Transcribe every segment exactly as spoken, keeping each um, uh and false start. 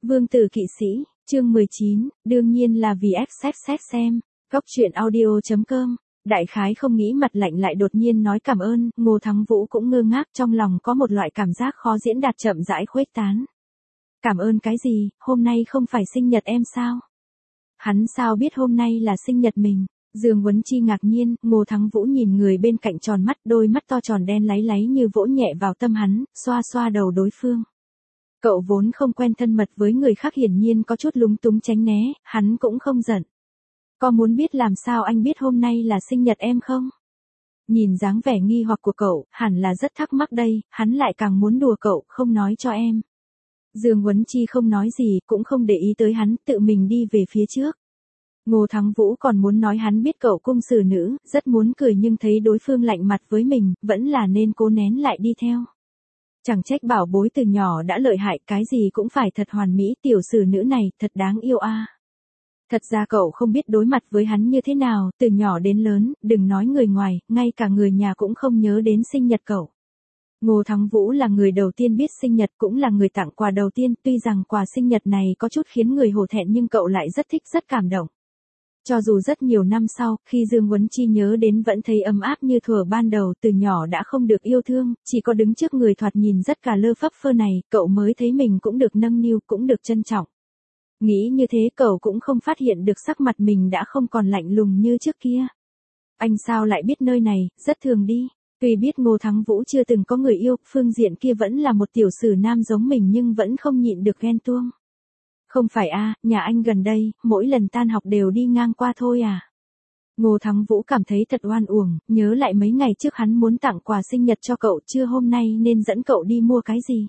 Vương tử kỵ sĩ, chương mười chín, đương nhiên là vì ép xét xem. Góc truyện audio chấm com. Đại khái không nghĩ mặt lạnh lại đột nhiên nói cảm ơn, Ngô Thắng Vũ cũng ngơ ngác, trong lòng có một loại cảm giác khó diễn đạt chậm rãi khuếch tán. Cảm ơn cái gì, hôm nay không phải sinh nhật em sao? Hắn sao biết hôm nay là sinh nhật mình? Dương Huấn Chi ngạc nhiên, Ngô Thắng Vũ nhìn người bên cạnh tròn mắt, đôi mắt to tròn đen láy láy như vỗ nhẹ vào tâm hắn, xoa xoa đầu đối phương. Cậu vốn không quen thân mật với người khác hiển nhiên có chút lúng túng tránh né, hắn cũng không giận. Có muốn biết làm sao anh biết hôm nay là sinh nhật em không? Nhìn dáng vẻ nghi hoặc của cậu, hẳn là rất thắc mắc đây, hắn lại càng muốn đùa cậu, không nói cho em. Dương Huấn Chi không nói gì, cũng không để ý tới hắn, tự mình đi về phía trước. Ngô Thắng Vũ còn muốn nói hắn biết cậu cung xử nữ, rất muốn cười nhưng thấy đối phương lạnh mặt với mình, vẫn là nên cố nén lại đi theo. Chẳng trách bảo bối từ nhỏ đã lợi hại, cái gì cũng phải thật hoàn mỹ, tiểu xử nữ này, thật đáng yêu a. À. Thật ra cậu không biết đối mặt với hắn như thế nào, từ nhỏ đến lớn, đừng nói người ngoài, ngay cả người nhà cũng không nhớ đến sinh nhật cậu. Ngô Thắng Vũ là người đầu tiên biết sinh nhật, cũng là người tặng quà đầu tiên, tuy rằng quà sinh nhật này có chút khiến người hổ thẹn nhưng cậu lại rất thích, rất cảm động. Cho dù rất nhiều năm sau, khi Dương Huấn Chi nhớ đến vẫn thấy ấm áp như thuở ban đầu, từ nhỏ đã không được yêu thương, chỉ có đứng trước người thoạt nhìn rất cả lơ phấp phơ này, cậu mới thấy mình cũng được nâng niu, cũng được trân trọng. Nghĩ như thế cậu cũng không phát hiện được sắc mặt mình đã không còn lạnh lùng như trước kia. Anh sao lại biết nơi này, rất thường đi. Tuy biết Ngô Thắng Vũ chưa từng có người yêu, phương diện kia vẫn là một tiểu sử nam giống mình nhưng vẫn không nhịn được ghen tuông. Không phải a, à, nhà anh gần đây, mỗi lần tan học đều đi ngang qua thôi à. Ngô Thắng Vũ cảm thấy thật oan uổng, nhớ lại mấy ngày trước hắn muốn tặng quà sinh nhật cho cậu, chưa hôm nay nên dẫn cậu đi mua cái gì.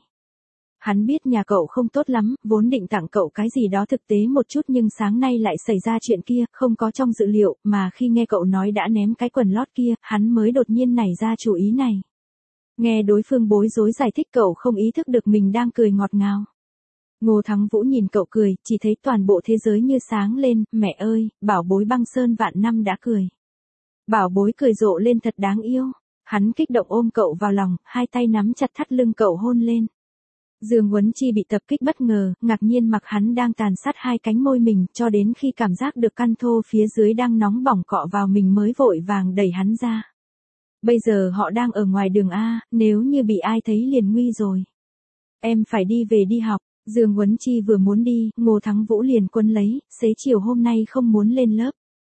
Hắn biết nhà cậu không tốt lắm, vốn định tặng cậu cái gì đó thực tế một chút nhưng sáng nay lại xảy ra chuyện kia, không có trong dự liệu, mà khi nghe cậu nói đã ném cái quần lót kia, hắn mới đột nhiên nảy ra chủ ý này. Nghe đối phương bối rối giải thích cậu không ý thức được mình đang cười ngọt ngào. Ngô Thắng Vũ nhìn cậu cười, chỉ thấy toàn bộ thế giới như sáng lên, mẹ ơi, bảo bối băng sơn vạn năm đã cười. Bảo bối cười rộ lên thật đáng yêu, hắn kích động ôm cậu vào lòng, hai tay nắm chặt thắt lưng cậu hôn lên. Dương Huấn Chi bị tập kích bất ngờ, ngạc nhiên mặc hắn đang tàn sát hai cánh môi mình, cho đến khi cảm giác được căn thô phía dưới đang nóng bỏng cọ vào mình mới vội vàng đẩy hắn ra. Bây giờ họ đang ở ngoài đường A, nếu như bị ai thấy liền nguy rồi. Em phải đi về đi học. Dương Huấn Chi vừa muốn đi, Ngô Thắng Vũ liền quấn lấy, xế chiều hôm nay không muốn lên lớp.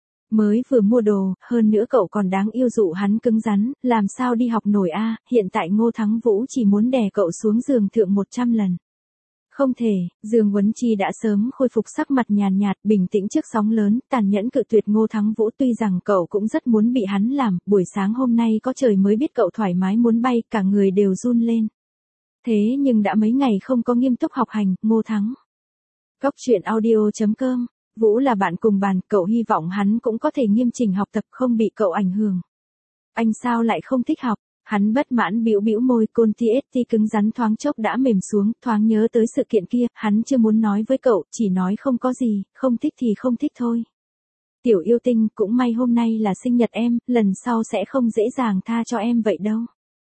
Mới vừa mua đồ, hơn nữa cậu còn đáng yêu dụ hắn cứng rắn, làm sao đi học nổi a, à, hiện tại Ngô Thắng Vũ chỉ muốn đè cậu xuống giường thượng một trăm lần. Không thể, Dương Huấn Chi đã sớm khôi phục sắc mặt nhàn nhạt, bình tĩnh trước sóng lớn, tàn nhẫn cự tuyệt Ngô Thắng Vũ, tuy rằng cậu cũng rất muốn bị hắn làm, buổi sáng hôm nay có trời mới biết cậu thoải mái muốn bay, cả người đều run lên. Thế nhưng đã mấy ngày không có nghiêm túc học hành, Ngô Thắng. Góc truyện audio chấm com. Vũ là bạn cùng bàn, cậu hy vọng hắn cũng có thể nghiêm chỉnh học tập, không bị cậu ảnh hưởng. Anh sao lại không thích học? Hắn bất mãn bĩu bĩu môi, côn tê ét tê cứng rắn thoáng chốc đã mềm xuống, thoáng nhớ tới sự kiện kia, hắn chưa muốn nói với cậu, chỉ nói không có gì, không thích thì không thích thôi. Tiểu yêu tinh, cũng may hôm nay là sinh nhật em, lần sau sẽ không dễ dàng tha cho em vậy đâu.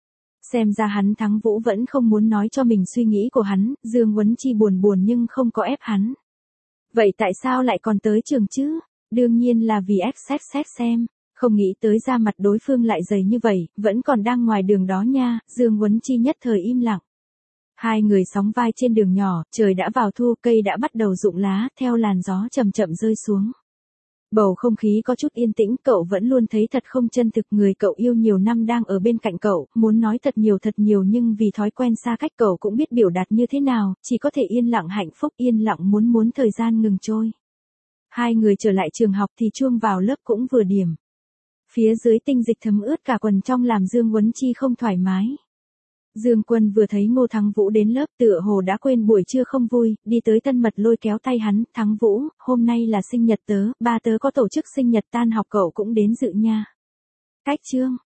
Xem ra hắn Thắng Vũ vẫn không muốn nói cho mình suy nghĩ của hắn, Dương Huấn Chi buồn buồn nhưng không có ép hắn. Vậy tại sao lại còn tới trường chứ? Đương nhiên là vì ép xét xem, không nghĩ tới ra mặt đối phương lại dày như vậy, vẫn còn đang ngoài đường đó nha, Dương Huấn Chi nhất thời im lặng. Hai người sóng vai trên đường nhỏ, trời đã vào thu, cây đã bắt đầu rụng lá, theo làn gió chậm chậm rơi xuống. Bầu không khí có chút yên tĩnh, cậu vẫn luôn thấy thật không chân thực, người cậu yêu nhiều năm đang ở bên cạnh cậu, muốn nói thật nhiều thật nhiều nhưng vì thói quen xa cách cậu cũng biết biểu đạt như thế nào, chỉ có thể yên lặng hạnh phúc, yên lặng muốn muốn thời gian ngừng trôi. Hai người trở lại trường học thì chuông vào lớp cũng vừa điểm. Phía dưới tinh dịch thấm ướt cả quần trong làm Dương Huấn Chi không thoải mái. Dương Quân vừa thấy Ngô Thắng Vũ đến lớp tựa hồ đã quên buổi trưa không vui, đi tới thân mật lôi kéo tay hắn, Thắng Vũ, hôm nay là sinh nhật tớ, ba tớ có tổ chức sinh nhật tan học cậu cũng đến dự nha. Cách chương,